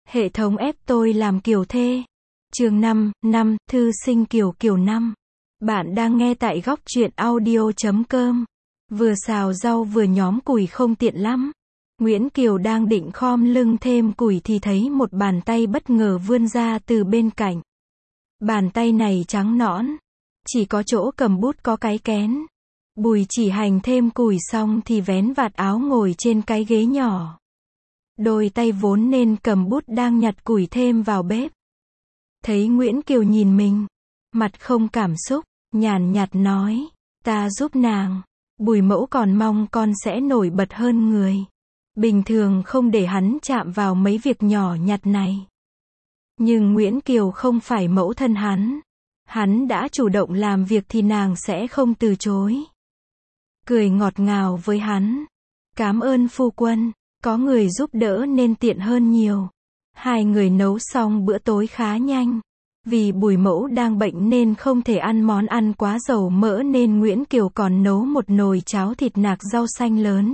Hệ thống ép tôi làm kiểu thê. Chương 5, thư sinh kiểu 5. Bạn đang nghe tại góc truyện audio.com. Vừa xào rau vừa nhóm củi không tiện lắm. Nguyễn Kiều đang định khom lưng thêm củi thì thấy một bàn tay bất ngờ vươn ra từ bên cạnh. Bàn tay này trắng nõn, chỉ có chỗ cầm bút có cái kén. Bùi chỉ hành thêm củi xong thì vén vạt áo ngồi trên cái ghế nhỏ. Đôi tay vốn nên cầm bút đang nhặt củi thêm vào bếp. Thấy Nguyễn Kiều nhìn mình, mặt không cảm xúc, nhàn nhạt nói, ta giúp nàng. Bùi mẫu còn mong con sẽ nổi bật hơn người. Bình thường không để hắn chạm vào mấy việc nhỏ nhặt này. Nhưng Nguyễn Kiều không phải mẫu thân hắn. Hắn đã chủ động làm việc thì nàng sẽ không từ chối. Cười ngọt ngào với hắn. Cảm ơn phu quân, có người giúp đỡ nên tiện hơn nhiều. Hai người nấu xong bữa tối khá nhanh. Vì Bùi mẫu đang bệnh nên không thể ăn món ăn quá dầu mỡ nên Nguyễn Kiều còn nấu một nồi cháo thịt nạc rau xanh lớn.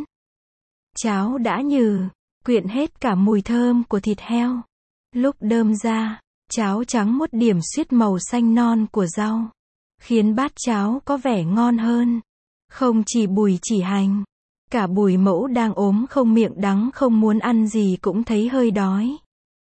Cháo đã nhừ, quyện hết cả mùi thơm của thịt heo. Lúc đơm ra, cháo trắng một điểm suýt màu xanh non của rau, khiến bát cháo có vẻ ngon hơn. Không chỉ Bùi chỉ hành, cả Bùi mẫu đang ốm không miệng đắng không muốn ăn gì cũng thấy hơi đói.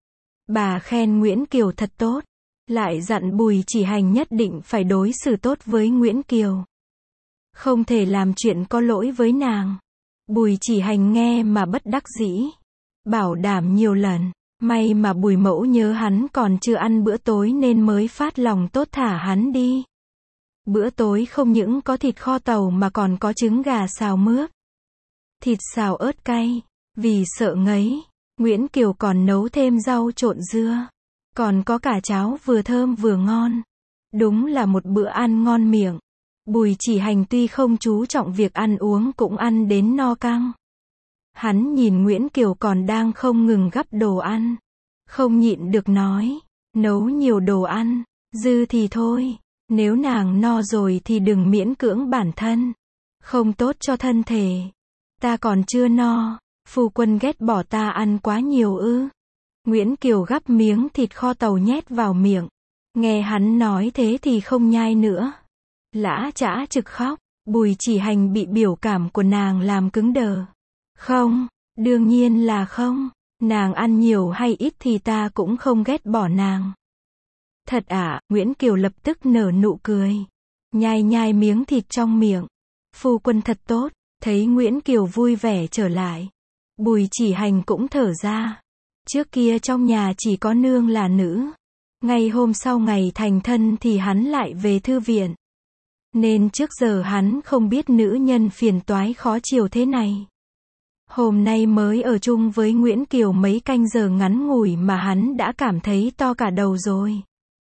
Bà khen Nguyễn Kiều thật tốt, lại dặn Bùi chỉ hành nhất định phải đối xử tốt với Nguyễn Kiều. Không thể làm chuyện có lỗi với nàng. Bùi chỉ hành nghe mà bất đắc dĩ. Bảo đảm nhiều lần. May mà Bùi mẫu nhớ hắn còn chưa ăn bữa tối nên mới phát lòng tốt thả hắn đi. Bữa tối không những có thịt kho tàu mà còn có trứng gà xào mướp. Thịt xào ớt cay. Vì sợ ngấy, Nguyễn Kiều còn nấu thêm rau trộn dưa. Còn có cả cháo vừa thơm vừa ngon. Đúng là một bữa ăn ngon miệng. Bùi chỉ hành tuy không chú trọng việc ăn uống cũng ăn đến no căng. Hắn nhìn Nguyễn Kiều còn đang không ngừng gắp đồ ăn. Không nhịn được nói, nấu nhiều đồ ăn, dư thì thôi. Nếu nàng no rồi thì đừng miễn cưỡng bản thân. Không tốt cho thân thể. Ta còn chưa no, phu quân ghét bỏ ta ăn quá nhiều ư. Nguyễn Kiều gắp miếng thịt kho tàu nhét vào miệng. Nghe hắn nói thế thì không nhai nữa. Lã chã trực khóc. Bùi chỉ hành bị biểu cảm của nàng làm cứng đờ. Không, đương nhiên là không. Nàng ăn nhiều hay ít thì ta cũng không ghét bỏ nàng. Thật à, Nguyễn Kiều lập tức nở nụ cười. Nhai miếng thịt trong miệng. Phu quân thật tốt. Thấy Nguyễn Kiều vui vẻ trở lại, Bùi chỉ hành cũng thở ra. Trước kia trong nhà chỉ có nương là nữ. Ngay hôm sau ngày thành thân thì hắn lại về thư viện. Nên trước giờ hắn không biết nữ nhân phiền toái khó chịu thế này. Hôm nay mới ở chung với Nguyễn Kiều mấy canh giờ ngắn ngủi mà hắn đã cảm thấy to cả đầu rồi.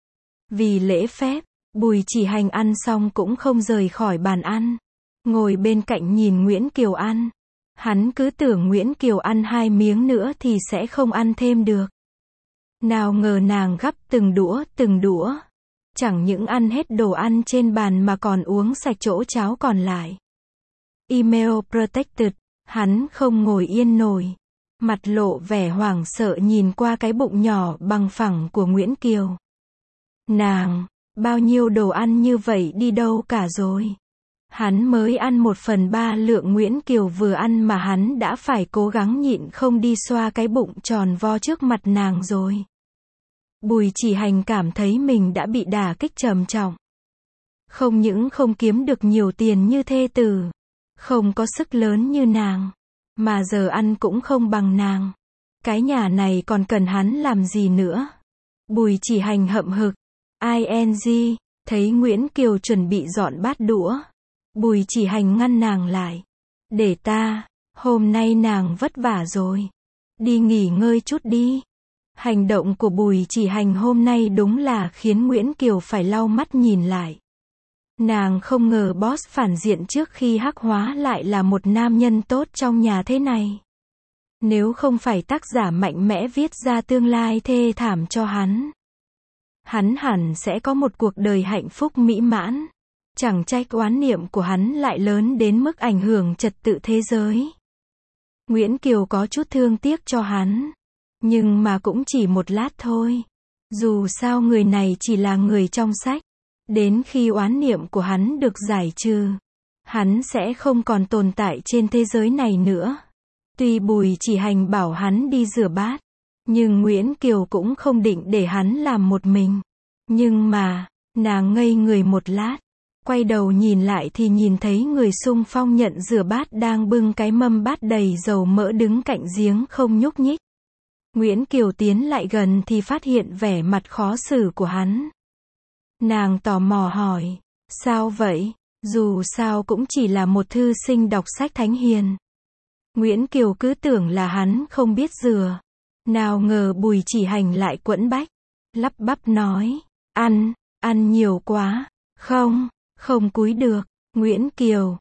Vì lễ phép, Bùi chỉ hành ăn xong cũng không rời khỏi bàn ăn. Ngồi bên cạnh nhìn Nguyễn Kiều ăn. Hắn cứ tưởng Nguyễn Kiều ăn 2 miếng nữa thì sẽ không ăn thêm được. Nào ngờ nàng gắp từng đũa. Chẳng những ăn hết đồ ăn trên bàn mà còn uống sạch chỗ cháo còn lại. Email protected. Hắn không ngồi yên nổi. Mặt lộ vẻ hoảng sợ nhìn qua cái bụng nhỏ bằng phẳng của Nguyễn Kiều. Nàng, bao nhiêu đồ ăn như vậy đi đâu cả rồi. Hắn mới ăn 1/3 lượng Nguyễn Kiều vừa ăn mà hắn đã phải cố gắng nhịn không đi xoa cái bụng tròn vo trước mặt nàng rồi. Bùi chỉ hành cảm thấy mình đã bị đả kích trầm trọng. Không những không kiếm được nhiều tiền như thê tử, không có sức lớn như nàng, mà giờ ăn cũng không bằng nàng. Cái nhà này còn cần hắn làm gì nữa? Bùi chỉ hành hậm hực. ING, thấy Nguyễn Kiều chuẩn bị dọn bát đũa. Bùi chỉ hành ngăn nàng lại. Để ta, hôm nay nàng vất vả rồi. Đi nghỉ ngơi chút đi. Hành động của Bùi chỉ hành hôm nay đúng là khiến Nguyễn Kiều phải lau mắt nhìn lại. Nàng không ngờ boss phản diện trước khi hắc hóa lại là một nam nhân tốt trong nhà thế này. Nếu không phải tác giả mạnh mẽ viết ra tương lai thê thảm cho hắn hẳn sẽ có một cuộc đời hạnh phúc mỹ mãn. Chẳng trách oán niệm của hắn lại lớn đến mức ảnh hưởng trật tự thế giới. Nguyễn Kiều có chút thương tiếc cho hắn. Nhưng mà cũng chỉ một lát thôi. Dù sao người này chỉ là người trong sách. Đến khi oán niệm của hắn được giải trừ, hắn sẽ không còn tồn tại trên thế giới này nữa. Tuy Bùi Chỉ Hành bảo hắn đi rửa bát, nhưng Nguyễn Kiều cũng không định để hắn làm một mình. Nhưng mà, nàng ngây người một lát, quay đầu nhìn lại thì nhìn thấy người xung phong nhận rửa bát đang bưng cái mâm bát đầy dầu mỡ đứng cạnh giếng không nhúc nhích. Nguyễn Kiều tiến lại gần thì phát hiện vẻ mặt khó xử của hắn. Nàng tò mò hỏi, sao vậy? Dù sao cũng chỉ là một thư sinh đọc sách thánh hiền. Nguyễn Kiều cứ tưởng là hắn không biết rửa. Nào ngờ Bùi Chỉ Hành lại quẫn bách, lắp bắp nói, ăn nhiều quá, không cúi được. Nguyễn Kiều,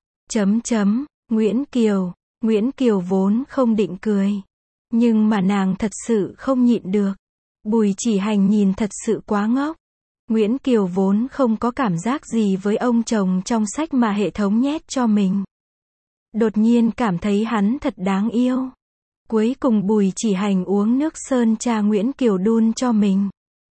Nguyễn Kiều vốn không định cười. Nhưng mà nàng thật sự không nhịn được. Bùi Chỉ Hành nhìn thật sự quá ngốc. Nguyễn Kiều vốn không có cảm giác gì với ông chồng trong sách mà hệ thống nhét cho mình. Đột nhiên cảm thấy hắn thật đáng yêu. Cuối cùng Bùi Chỉ Hành uống nước sơn cha Nguyễn Kiều đun cho mình.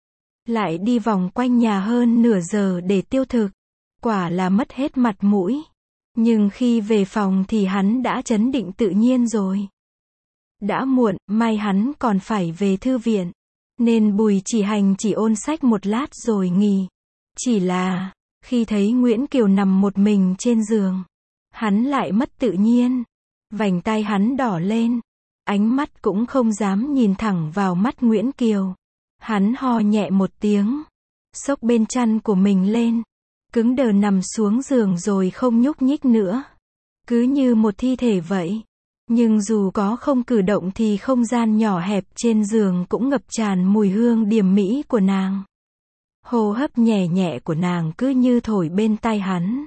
Lại đi vòng quanh nhà hơn nửa giờ để tiêu thực. Quả là mất hết mặt mũi. Nhưng khi về phòng thì hắn đã trấn định tự nhiên rồi. Đã muộn, may hắn còn phải về thư viện. Nên Bùi Chỉ Hành chỉ ôn sách một lát rồi nghỉ. Chỉ là, khi thấy Nguyễn Kiều nằm một mình trên giường, hắn lại mất tự nhiên. Vành tai hắn đỏ lên. Ánh mắt cũng không dám nhìn thẳng vào mắt Nguyễn Kiều. Hắn ho nhẹ một tiếng, xốc bên chăn của mình lên, cứng đờ nằm xuống giường rồi không nhúc nhích nữa. Cứ như một thi thể vậy. Nhưng dù có không cử động thì không gian nhỏ hẹp trên giường cũng ngập tràn mùi hương điềm mỹ của nàng. Hô hấp nhẹ nhẹ của nàng cứ như thổi bên tai hắn,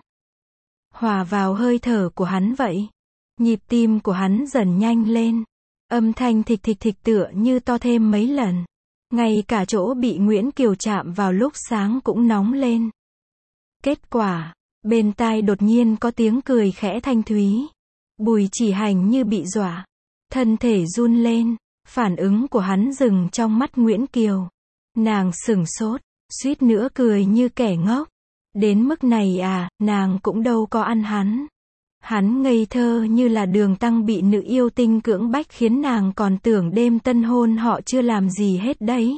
hòa vào hơi thở của hắn vậy. Nhịp tim của hắn dần nhanh lên. Âm thanh thịch thịch thịch tựa như to thêm mấy lần. Ngay cả chỗ bị Nguyễn Kiều chạm vào lúc sáng cũng nóng lên. Kết quả, bên tai đột nhiên có tiếng cười khẽ thanh thúy. Bùi Chỉ Hành như bị dọa. Thân thể run lên. Phản ứng của hắn dừng trong mắt Nguyễn Kiều. Nàng sửng sốt, suýt nữa cười như kẻ ngốc. Đến mức này à, nàng cũng đâu có ăn hắn. Hắn ngây thơ như là Đường Tăng bị nữ yêu tinh cưỡng bách khiến nàng còn tưởng đêm tân hôn họ chưa làm gì hết đấy.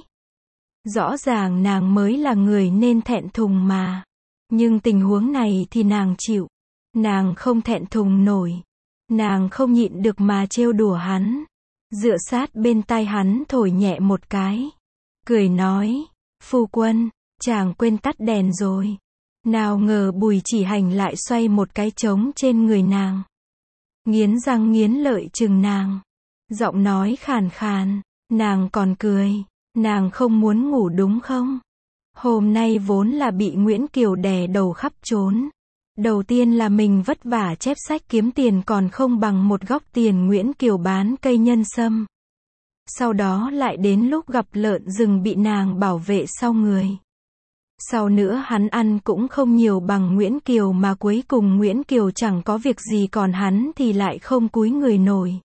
Rõ ràng nàng mới là người nên thẹn thùng mà. Nhưng tình huống này thì nàng chịu. Nàng không thẹn thùng nổi. Nàng không nhịn được mà trêu đùa hắn. Dựa sát bên tai hắn thổi nhẹ một cái. Cười nói, phu quân, chàng quên tắt đèn rồi. Nào ngờ Bùi Chỉ Hành lại xoay một cái trống trên người nàng. Nghiến răng nghiến lợi chừng nàng. Giọng nói khàn khàn. Nàng còn cười. Nàng không muốn ngủ đúng không? Hôm nay vốn là bị Nguyễn Kiều đè đầu khắp trốn. Đầu tiên là mình vất vả chép sách kiếm tiền còn không bằng một góc tiền Nguyễn Kiều bán cây nhân sâm. Sau đó lại đến lúc gặp lợn rừng bị nàng bảo vệ sau người. Sau nữa hắn ăn cũng không nhiều bằng Nguyễn Kiều mà cuối cùng Nguyễn Kiều chẳng có việc gì còn hắn thì lại không cúi người nổi.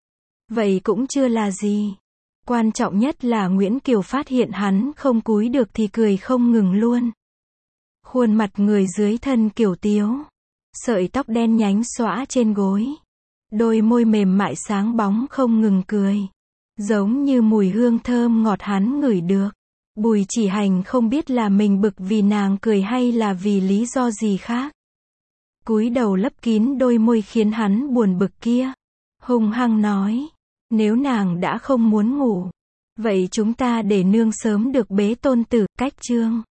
Vậy cũng chưa là gì. Quan trọng nhất là Nguyễn Kiều phát hiện hắn không cúi được thì cười không ngừng luôn. Khuôn mặt người dưới thân kiều tiếu. Sợi tóc đen nhánh xõa trên gối. Đôi môi mềm mại sáng bóng không ngừng cười. Giống như mùi hương thơm ngọt hắn ngửi được. Bùi Chỉ Hành không biết là mình bực vì nàng cười hay là vì lý do gì khác. Cúi đầu lấp kín đôi môi khiến hắn buồn bực kia. Hung hăng nói, nếu nàng đã không muốn ngủ, vậy chúng ta để nương sớm được bế tôn tử. Cách chương